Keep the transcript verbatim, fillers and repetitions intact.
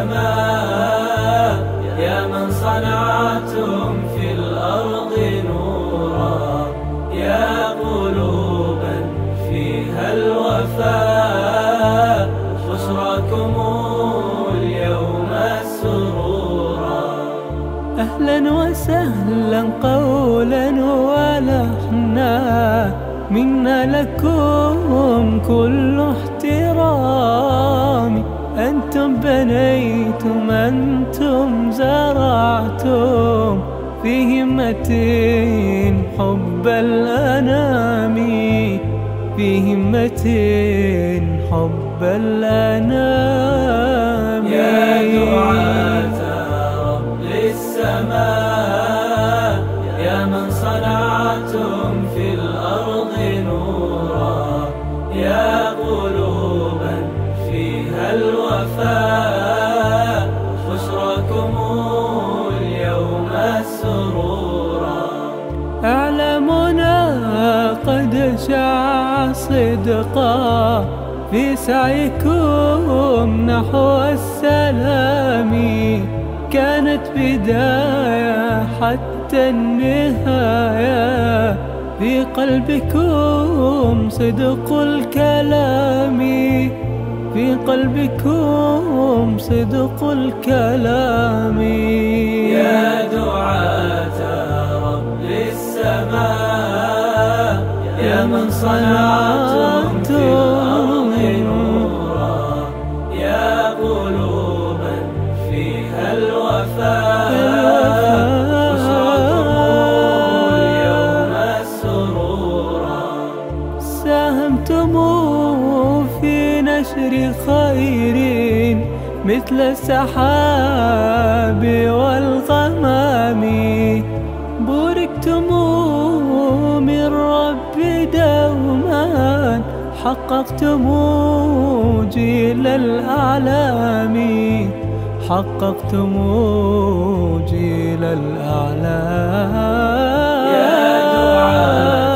السماء يا من صنعتم في الأرض نورا، يا قلوبا فيها الوفاء بشراكم اليوم سرورا. أهلا وسهلا قولا ولحنا منا لكم كل احترام. أنتم بنيتم أنتم زرعتم في همة حب الأنام، في همة حب الأنام. يا دعاة رب السماء يا من صنعتم في الأرض نورا، يا قلوبا فيها الوفاء بشراكم اليوم سرورا. أعلامنا قد شاع صدقا في سعيكم نحو السلام، كانت بداية حتى النهاية في قلبكم صدق الكلام، في قلبكم صدق الكلام. يا دعاة رب السماء يا من صنعتم في الأرض نورا، يا قلوبا فيها الوفاء بشراكم اليوم سرورا. ساهمتم في نشر خير مثل السحاب والغمام، بوركتم من رب دوما حققتم جيل الأعلام، حققتم جيل الأعلام. يا دعاة